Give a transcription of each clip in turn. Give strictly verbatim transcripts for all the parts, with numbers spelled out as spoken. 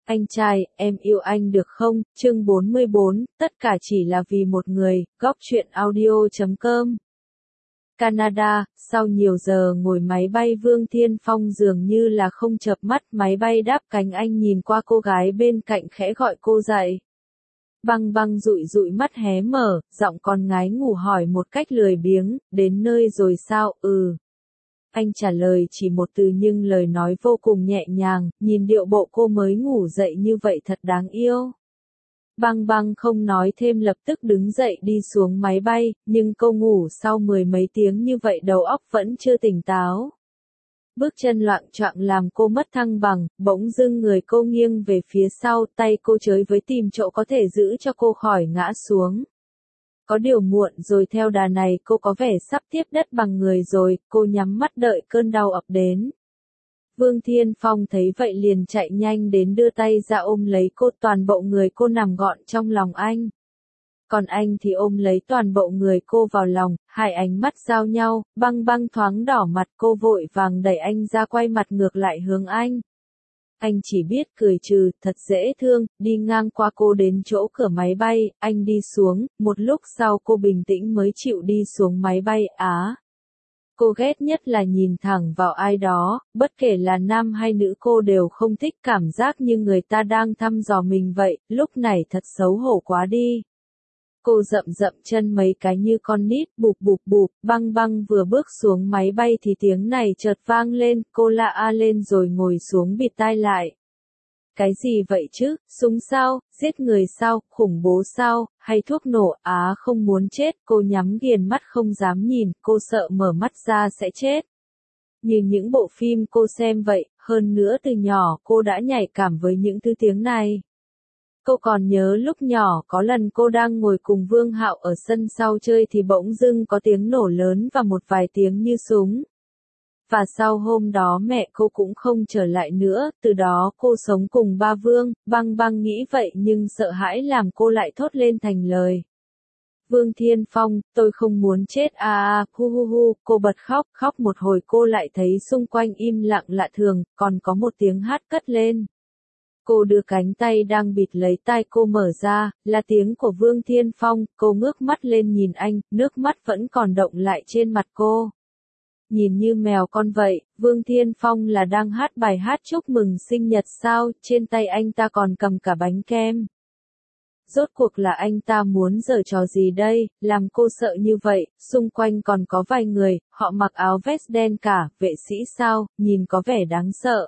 Anh trai, em yêu anh được không? Chương bốn mươi bốn, tất cả chỉ là vì một người, góc truyện audio chấm com. Canada, sau nhiều giờ ngồi máy bay Vương Thiên Phong dường như là không chợp mắt, máy bay đáp cánh anh nhìn qua cô gái bên cạnh khẽ gọi cô dậy. Băng băng dụi dụi mắt hé mở, giọng con ngái ngủ hỏi một cách lười biếng, đến nơi rồi sao? Ừ. Anh trả lời chỉ một từ nhưng lời nói vô cùng nhẹ nhàng, nhìn điệu bộ cô mới ngủ dậy như vậy thật đáng yêu. Băng băng không nói thêm lập tức đứng dậy đi xuống máy bay, nhưng cô ngủ sau mười mấy tiếng như vậy đầu óc vẫn chưa tỉnh táo. Bước chân loạng choạng làm cô mất thăng bằng, bỗng dưng người cô nghiêng về phía sau, tay cô chới với tìm chỗ có thể giữ cho cô khỏi ngã xuống. Có điều muộn rồi, theo đà này cô có vẻ sắp tiếp đất bằng người rồi, cô nhắm mắt đợi cơn đau ập đến. Vương Thiên Phong thấy vậy liền chạy nhanh đến đưa tay ra ôm lấy cô, toàn bộ người cô nằm gọn trong lòng anh. Còn anh thì ôm lấy toàn bộ người cô vào lòng, hai ánh mắt giao nhau, băng băng thoáng đỏ mặt, cô vội vàng đẩy anh ra quay mặt ngược lại hướng anh. Anh chỉ biết cười trừ, thật dễ thương, đi ngang qua cô đến chỗ cửa máy bay, anh đi xuống, một lúc sau cô bình tĩnh mới chịu đi xuống máy bay. Á. Cô ghét nhất là nhìn thẳng vào ai đó, bất kể là nam hay nữ cô đều không thích, cảm giác như người ta đang thăm dò mình vậy, lúc này thật xấu hổ quá đi. Cô dậm dậm chân mấy cái như con nít, bụp bụp bụp, băng băng vừa bước xuống máy bay thì tiếng này chợt vang lên, cô la a lên rồi ngồi xuống bịt tai lại. Cái gì vậy chứ, súng sao, giết người sao, khủng bố sao, hay thuốc nổ? Á không muốn chết, cô nhắm nghiền mắt không dám nhìn, cô sợ mở mắt ra sẽ chết. Như những bộ phim cô xem vậy, hơn nữa từ nhỏ cô đã nhạy cảm với những thứ tiếng này. Cô còn nhớ lúc nhỏ có lần cô đang ngồi cùng Vương Hạo ở sân sau chơi thì bỗng dưng có tiếng nổ lớn và một vài tiếng như súng. Và sau hôm đó mẹ cô cũng không trở lại nữa, từ đó cô sống cùng ba Vương. Băng băng nghĩ vậy nhưng sợ hãi làm cô lại thốt lên thành lời. Vương Thiên Phong, tôi không muốn chết à à, hu hu hu, cô bật khóc, khóc một hồi cô lại thấy xung quanh im lặng lạ thường, còn có một tiếng hát cất lên. Cô đưa cánh tay đang bịt lấy tai cô mở ra, là tiếng của Vương Thiên Phong, cô ngước mắt lên nhìn anh, nước mắt vẫn còn đọng lại trên mặt cô. Nhìn như mèo con vậy, Vương Thiên Phong là đang hát bài hát chúc mừng sinh nhật sao, trên tay anh ta còn cầm cả bánh kem. Rốt cuộc là anh ta muốn giở trò gì đây, làm cô sợ như vậy, xung quanh còn có vài người, họ mặc áo vest đen cả, vệ sĩ sao, nhìn có vẻ đáng sợ.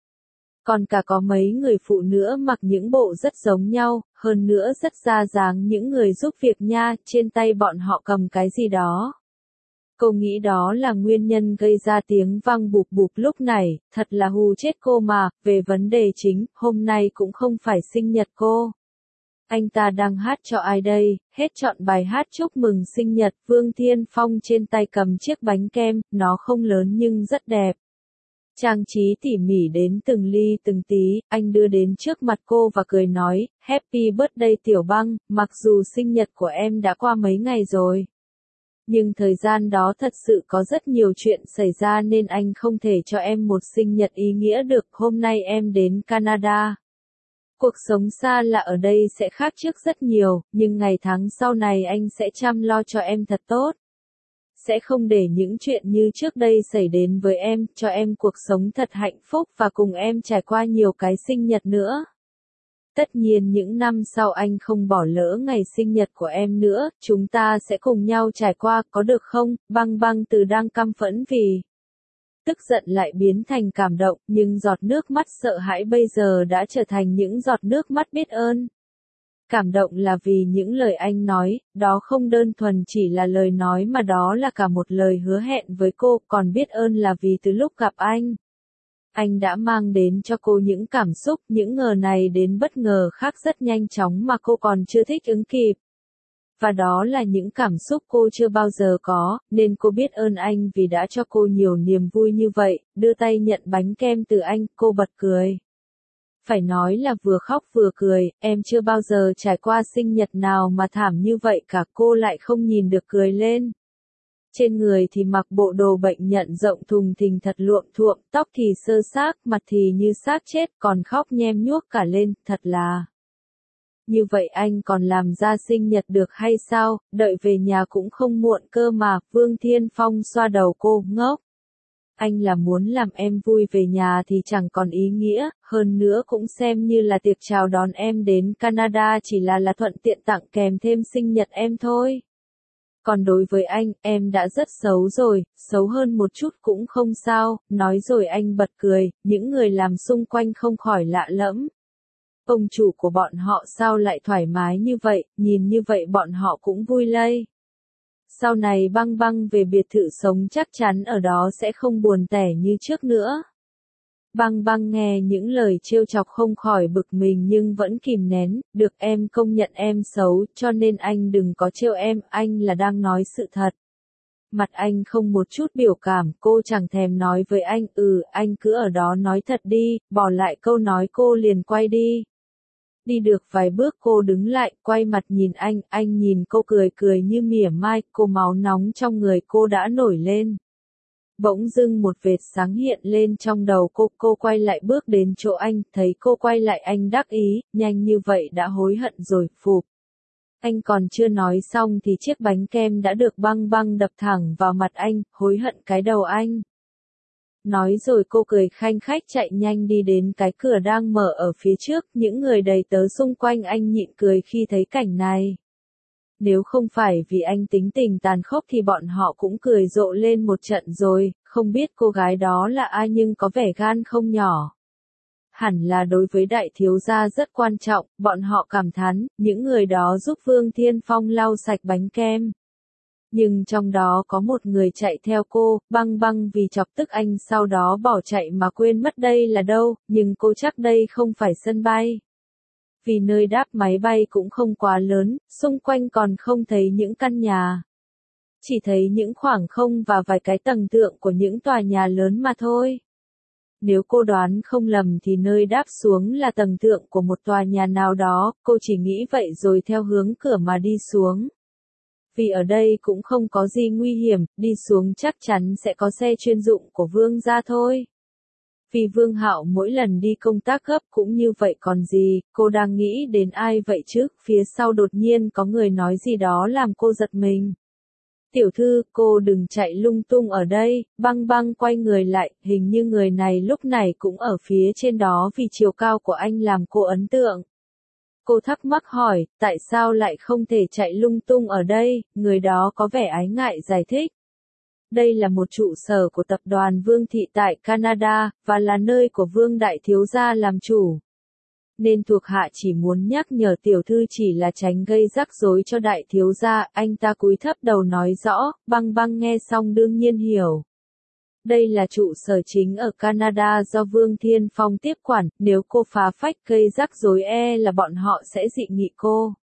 Còn cả có mấy người phụ nữ mặc những bộ rất giống nhau, hơn nữa rất ra dáng những người giúp việc nha, trên tay bọn họ cầm cái gì đó. Cô nghĩ đó là nguyên nhân gây ra tiếng vang bụp bụp lúc này, thật là hù chết cô mà, về vấn đề chính, hôm nay cũng không phải sinh nhật cô. Anh ta đang hát cho ai đây, hết chọn bài hát chúc mừng sinh nhật, Vương Thiên Phong trên tay cầm chiếc bánh kem, nó không lớn nhưng rất đẹp. Trang trí tỉ mỉ đến từng ly từng tí, anh đưa đến trước mặt cô và cười nói, Happy birthday Tiểu Băng, mặc dù sinh nhật của em đã qua mấy ngày rồi. Nhưng thời gian đó thật sự có rất nhiều chuyện xảy ra nên anh không thể cho em một sinh nhật ý nghĩa được, hôm nay em đến Canada. Cuộc sống xa lạ ở đây sẽ khác trước rất nhiều, nhưng ngày tháng sau này anh sẽ chăm lo cho em thật tốt. Sẽ không để những chuyện như trước đây xảy đến với em, cho em cuộc sống thật hạnh phúc và cùng em trải qua nhiều cái sinh nhật nữa. Tất nhiên những năm sau anh không bỏ lỡ ngày sinh nhật của em nữa, chúng ta sẽ cùng nhau trải qua, có được không? Băng băng từ đang căm phẫn vì tức giận lại biến thành cảm động, nhưng giọt nước mắt sợ hãi bây giờ đã trở thành những giọt nước mắt biết ơn. Cảm động là vì những lời anh nói, đó không đơn thuần chỉ là lời nói mà đó là cả một lời hứa hẹn với cô, còn biết ơn là vì từ lúc gặp anh, anh đã mang đến cho cô những cảm xúc, những ngờ này đến bất ngờ khác rất nhanh chóng mà cô còn chưa thích ứng kịp. Và đó là những cảm xúc cô chưa bao giờ có, nên cô biết ơn anh vì đã cho cô nhiều niềm vui như vậy, đưa tay nhận bánh kem từ anh, cô bật cười. Phải nói là vừa khóc vừa cười, em chưa bao giờ trải qua sinh nhật nào mà thảm như vậy cả, cô lại không nhìn được cười lên. Trên người thì mặc bộ đồ bệnh nhận rộng thùng thình thật luộm thuộm, tóc thì sơ xác, mặt thì như xác chết, còn khóc nhem nhuốc cả lên, thật là... Như vậy anh còn làm ra sinh nhật được hay sao, đợi về nhà cũng không muộn cơ mà, Vương Thiên Phong xoa đầu cô, ngốc. Anh là muốn làm em vui về nhà thì chẳng còn ý nghĩa, hơn nữa cũng xem như là tiệc chào đón em đến Canada chỉ là là thuận tiện tặng kèm thêm sinh nhật em thôi. Còn đối với anh, em đã rất xấu rồi, xấu hơn một chút cũng không sao, nói rồi anh bật cười, những người làm xung quanh không khỏi lạ lẫm. Ông chủ của bọn họ sao lại thoải mái như vậy, nhìn như vậy bọn họ cũng vui lây. Sau này Băng Băng về biệt thự sống chắc chắn ở đó sẽ không buồn tẻ như trước nữa. Băng Băng nghe những lời trêu chọc không khỏi bực mình nhưng vẫn kìm nén, được em công nhận em xấu, cho nên anh đừng có trêu em, anh là đang nói sự thật. Mặt anh không một chút biểu cảm, cô chẳng thèm nói với anh, ừ, anh cứ ở đó nói thật đi, bỏ lại câu nói cô liền quay đi. Đi được vài bước cô đứng lại, quay mặt nhìn anh, anh nhìn cô cười cười như mỉa mai, cô máu nóng trong người cô đã nổi lên. Bỗng dưng một vệt sáng hiện lên trong đầu cô, cô quay lại bước đến chỗ anh, thấy cô quay lại anh đắc ý, nhanh như vậy đã hối hận rồi, phụp. Anh còn chưa nói xong thì chiếc bánh kem đã được Băng Băng đập thẳng vào mặt anh, hối hận cái đầu anh. Nói rồi cô cười khanh khách chạy nhanh đi đến cái cửa đang mở ở phía trước, những người đầy tớ xung quanh anh nhịn cười khi thấy cảnh này. Nếu không phải vì anh tính tình tàn khốc thì bọn họ cũng cười rộ lên một trận rồi, không biết cô gái đó là ai nhưng có vẻ gan không nhỏ. Hẳn là đối với đại thiếu gia rất quan trọng, bọn họ cảm thán, những người đó giúp Vương Thiên Phong lau sạch bánh kem. Nhưng trong đó có một người chạy theo cô, Băng Băng vì chọc tức anh sau đó bỏ chạy mà quên mất đây là đâu, nhưng cô chắc đây không phải sân bay. Vì nơi đáp máy bay cũng không quá lớn, xung quanh còn không thấy những căn nhà. Chỉ thấy những khoảng không và vài cái tầng tượng của những tòa nhà lớn mà thôi. Nếu cô đoán không lầm thì nơi đáp xuống là tầng tượng của một tòa nhà nào đó, cô chỉ nghĩ vậy rồi theo hướng cửa mà đi xuống. Vì ở đây cũng không có gì nguy hiểm, đi xuống chắc chắn sẽ có xe chuyên dụng của Vương gia thôi. Vì Vương Hạo mỗi lần đi công tác gấp cũng như vậy còn gì, cô đang nghĩ đến ai vậy chứ, phía sau đột nhiên có người nói gì đó làm cô giật mình. Tiểu thư, cô đừng chạy lung tung ở đây, Băng Băng quay người lại, hình như người này lúc này cũng ở phía trên đó vì chiều cao của anh làm cô ấn tượng. Cô thắc mắc hỏi, tại sao lại không thể chạy lung tung ở đây, người đó có vẻ ái ngại giải thích. Đây là một trụ sở của tập đoàn Vương Thị tại Canada, và là nơi của Vương Đại Thiếu Gia làm chủ. Nên thuộc hạ chỉ muốn nhắc nhở tiểu thư chỉ là tránh gây rắc rối cho Đại Thiếu Gia, anh ta cúi thấp đầu nói rõ, Băng Băng nghe xong đương nhiên hiểu. Đây là trụ sở chính ở Canada do Vương Thiên Phong tiếp quản, nếu cô phá phách gây rắc rối e là bọn họ sẽ dị nghị cô.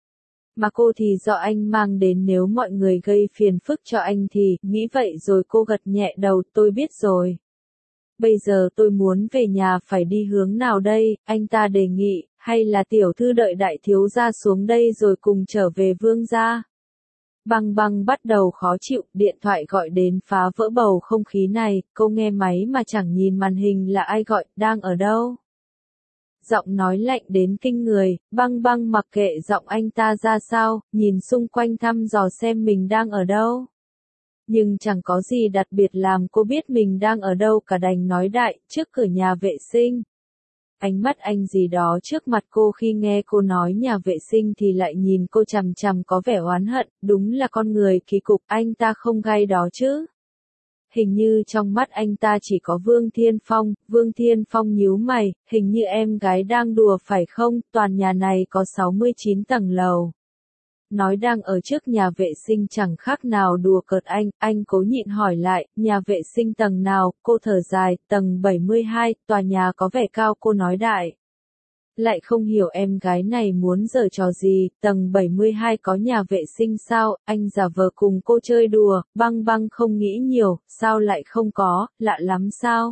Mà cô thì do anh mang đến nếu mọi người gây phiền phức cho anh thì, nghĩ vậy rồi cô gật nhẹ đầu, tôi biết rồi. Bây giờ tôi muốn về nhà phải đi hướng nào đây, anh ta đề nghị, hay là tiểu thư đợi đại thiếu gia xuống đây rồi cùng trở về Vương gia. Băng Băng bắt đầu khó chịu, điện thoại gọi đến phá vỡ bầu không khí này, cô nghe máy mà chẳng nhìn màn hình là ai gọi, đang ở đâu. Giọng nói lạnh đến kinh người, Băng Băng mặc kệ giọng anh ta ra sao, nhìn xung quanh thăm dò xem mình đang ở đâu. Nhưng chẳng có gì đặc biệt làm cô biết mình đang ở đâu cả đành nói đại, trước cửa nhà vệ sinh. Ánh mắt anh gì đó trước mặt cô khi nghe cô nói nhà vệ sinh thì lại nhìn cô chằm chằm có vẻ oán hận, đúng là con người kỳ cục, anh ta không gay đó chứ. Hình như trong mắt anh ta chỉ có Vương Thiên Phong, Vương Thiên Phong nhíu mày, hình như em gái đang đùa phải không, toàn nhà này có sáu mươi chín tầng lầu. Nói đang ở trước nhà vệ sinh chẳng khác nào đùa cợt anh, anh cố nhịn hỏi lại, nhà vệ sinh tầng nào, cô thở dài, tầng bảy mươi hai, tòa nhà có vẻ cao cô nói đại. Lại không hiểu em gái này muốn giở trò gì, tầng bảy mươi hai có nhà vệ sinh sao, anh giả vờ cùng cô chơi đùa, Băng Băng không nghĩ nhiều, sao lại không có, lạ lắm sao?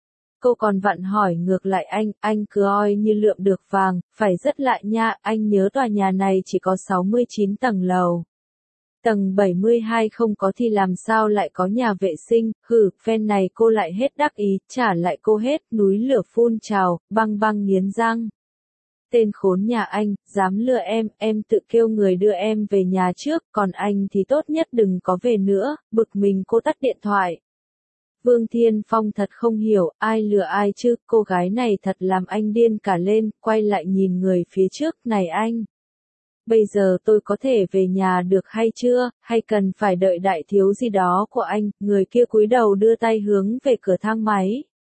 Cô còn vặn hỏi ngược lại anh, anh cứ oi như lượm được vàng, phải rất lạ nha, anh nhớ tòa nhà này chỉ có sáu mươi chín tầng lầu. Tầng bảy mươi hai không có thì làm sao lại có nhà vệ sinh, hừ, phen này cô lại hết đắc ý, trả lại cô hết, núi lửa phun trào, băng băng nghiến răng. Tên khốn nhà anh, dám lừa em, em tự kêu người đưa em về nhà trước, còn anh thì tốt nhất đừng có về nữa, bực mình cô tắt điện thoại. Vương Thiên Phong thật không hiểu, ai lừa ai chứ, cô gái này thật làm anh điên cả lên, quay lại nhìn người phía trước, này anh. Bây giờ tôi có thể về nhà được hay chưa, hay cần phải đợi đại thiếu gì đó của anh, người kia cúi đầu đưa tay hướng về cửa thang máy.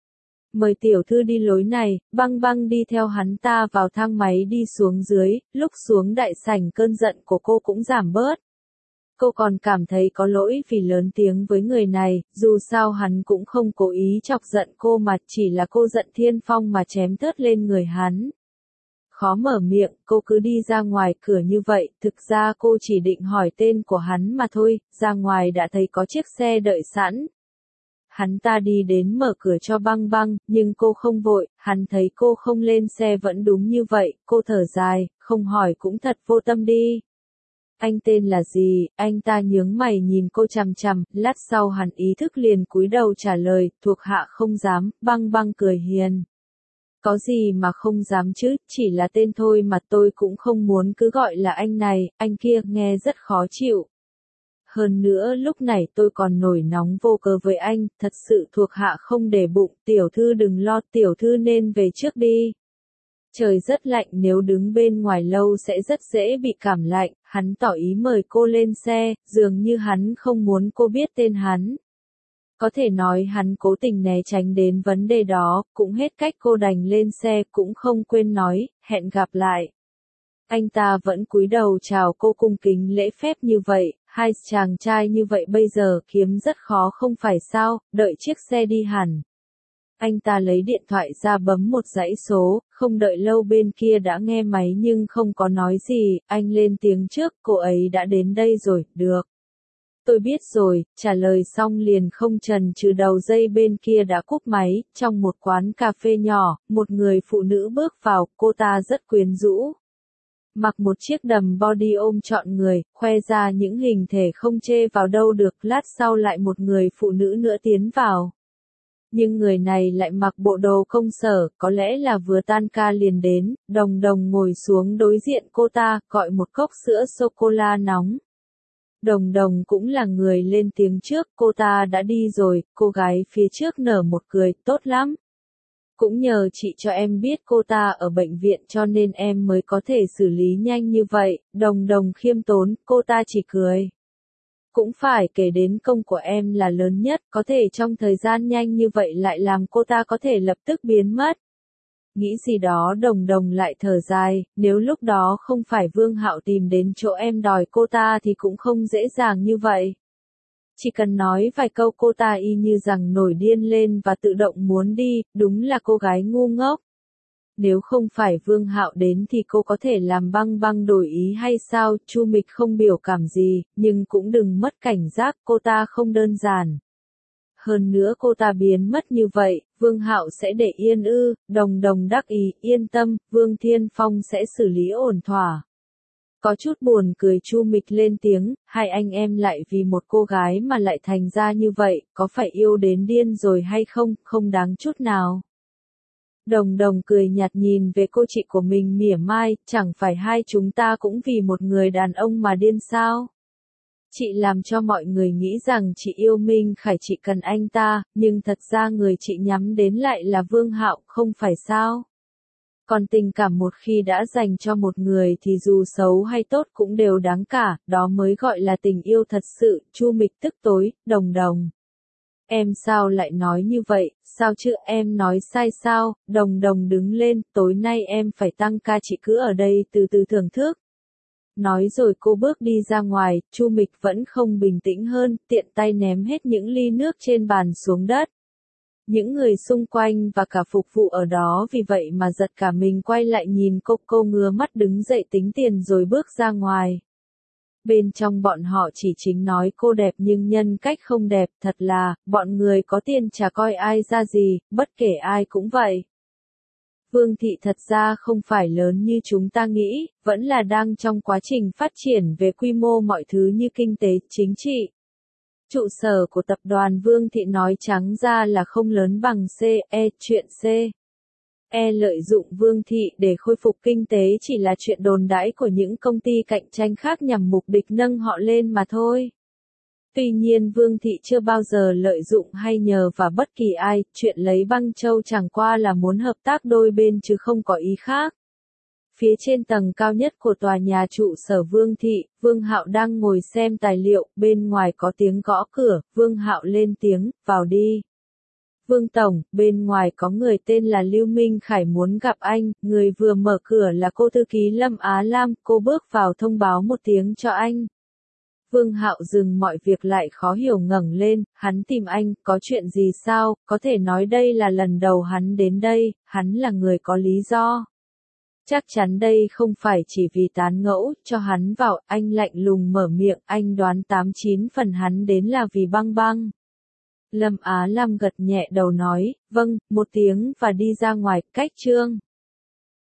Mời tiểu thư đi lối này, băng băng đi theo hắn ta vào thang máy đi xuống dưới, lúc xuống đại sảnh cơn giận của cô cũng giảm bớt. Cô còn cảm thấy có lỗi vì lớn tiếng với người này, dù sao hắn cũng không cố ý chọc giận cô mà chỉ là cô giận Thiên Phong mà chém thớt lên người hắn. Khó mở miệng, cô cứ đi ra ngoài cửa như vậy, thực ra cô chỉ định hỏi tên của hắn mà thôi, ra ngoài đã thấy có chiếc xe đợi sẵn. Hắn ta đi đến mở cửa cho băng băng, nhưng cô không vội, hắn thấy cô không lên xe vẫn đúng như vậy, cô thở dài, không hỏi cũng thật vô tâm đi. Anh tên là gì, anh ta nhướng mày nhìn cô chằm chằm, lát sau hắn ý thức liền cúi đầu trả lời, thuộc hạ không dám, băng băng cười hiền. Có gì mà không dám chứ, chỉ là tên thôi mà tôi cũng không muốn cứ gọi là anh này, anh kia, nghe rất khó chịu. Hơn nữa lúc này tôi còn nổi nóng vô cớ với anh, thật sự thuộc hạ không để bụng, tiểu thư đừng lo, tiểu thư nên về trước đi. Trời rất lạnh, nếu đứng bên ngoài lâu sẽ rất dễ bị cảm lạnh, hắn tỏ ý mời cô lên xe, dường như hắn không muốn cô biết tên hắn. Có thể nói hắn cố tình né tránh đến vấn đề đó, cũng hết cách cô đành lên xe, cũng không quên nói, hẹn gặp lại. Anh ta vẫn cúi đầu chào cô cung kính lễ phép như vậy, hai chàng trai như vậy bây giờ kiếm rất khó không phải sao, đợi chiếc xe đi hẳn. Anh ta lấy điện thoại ra bấm một dãy số, không đợi lâu bên kia đã nghe máy nhưng không có nói gì, anh lên tiếng trước, cô ấy đã đến đây rồi, được. Tôi biết rồi, trả lời xong liền không chần chừ đầu dây bên kia đã cúp máy, trong một quán cà phê nhỏ, một người phụ nữ bước vào, cô ta rất quyến rũ. Mặc một chiếc đầm body ôm trọn người, khoe ra những hình thể không chê vào đâu được, lát sau lại một người phụ nữ nữa tiến vào. Nhưng người này lại mặc bộ đồ công sở, có lẽ là vừa tan ca liền đến, đồng đồng ngồi xuống đối diện cô ta, gọi một cốc sữa sô-cô-la nóng. Đồng đồng cũng là người lên tiếng trước, cô ta đã đi rồi, cô gái phía trước nở một cười, tốt lắm. Cũng nhờ chị cho em biết cô ta ở bệnh viện cho nên em mới có thể xử lý nhanh như vậy, đồng đồng khiêm tốn, cô ta chỉ cười. Cũng phải kể đến công của em là lớn nhất, có thể trong thời gian nhanh như vậy lại làm cô ta có thể lập tức biến mất. Nghĩ gì đó đồng đồng lại thở dài, nếu lúc đó không phải Vương Hạo tìm đến chỗ em đòi cô ta thì cũng không dễ dàng như vậy. Chỉ cần nói vài câu cô ta y như rằng nổi điên lên và tự động muốn đi, đúng là cô gái ngu ngốc. Nếu không phải Vương Hạo đến thì cô có thể làm băng băng đổi ý hay sao, Chu Mịch không biểu cảm gì, nhưng cũng đừng mất cảnh giác, cô ta không đơn giản. Hơn nữa cô ta biến mất như vậy, Vương Hạo sẽ để yên ư, đồng đồng đắc ý, yên tâm, Vương Thiên Phong sẽ xử lý ổn thỏa. Có chút buồn cười Chu Mịch lên tiếng, hai anh em lại vì một cô gái mà lại thành ra như vậy, có phải yêu đến điên rồi hay không, không đáng chút nào. Đồng đồng cười nhạt nhìn về cô chị của mình mỉa mai, chẳng phải hai chúng ta cũng vì một người đàn ông mà điên sao? Chị làm cho mọi người nghĩ rằng chị yêu Minh Khải chỉ cần anh ta, nhưng thật ra người chị nhắm đến lại là Vương Hạo, không phải sao? Còn tình cảm một khi đã dành cho một người thì dù xấu hay tốt cũng đều đáng cả, đó mới gọi là tình yêu thật sự, Chu Mịch tức tối, đồng đồng. Em sao lại nói như vậy, sao chứ em nói sai sao, đồng đồng đứng lên, tối nay em phải tăng ca chị cứ ở đây từ từ thưởng thức. Nói rồi cô bước đi ra ngoài, Chu Mịch vẫn không bình tĩnh hơn, tiện tay ném hết những ly nước trên bàn xuống đất. Những người xung quanh và cả phục vụ ở đó vì vậy mà giật cả mình quay lại nhìn cô, cô ngứa mắt đứng dậy tính tiền rồi bước ra ngoài. Bên trong bọn họ chỉ chính nói cô đẹp nhưng nhân cách không đẹp, thật là, bọn người có tiền chả coi ai ra gì, bất kể ai cũng vậy. Vương thị thật ra không phải lớn như chúng ta nghĩ, vẫn là đang trong quá trình phát triển về quy mô mọi thứ như kinh tế, chính trị. Trụ sở của tập đoàn Vương thị nói trắng ra là không lớn bằng C E, chuyện C E lợi dụng Vương thị để khôi phục kinh tế chỉ là chuyện đồn đãi của những công ty cạnh tranh khác nhằm mục đích nâng họ lên mà thôi. Tuy nhiên Vương thị chưa bao giờ lợi dụng hay nhờ vào bất kỳ ai, chuyện lấy Băng Châu chẳng qua là muốn hợp tác đôi bên chứ không có ý khác. Phía trên tầng cao nhất của tòa nhà trụ sở Vương thị, Vương Hạo đang ngồi xem tài liệu, bên ngoài có tiếng gõ cửa, Vương Hạo lên tiếng, vào đi. Vương Tổng, bên ngoài có người tên là Lưu Minh Khải muốn gặp anh, người vừa mở cửa là cô thư ký Lâm Á Lam, cô bước vào thông báo một tiếng cho anh. Vương Hạo dừng mọi việc lại khó hiểu ngẩng lên, hắn tìm anh, có chuyện gì sao, có thể nói đây là lần đầu hắn đến đây, hắn là người có lý do. Chắc chắn đây không phải chỉ vì tán ngẫu, cho hắn vào, anh lạnh lùng mở miệng, anh đoán tám chín phần hắn đến là vì Băng Băng. Lâm Á Lam gật nhẹ đầu nói, vâng, một tiếng và đi ra ngoài, cách Trương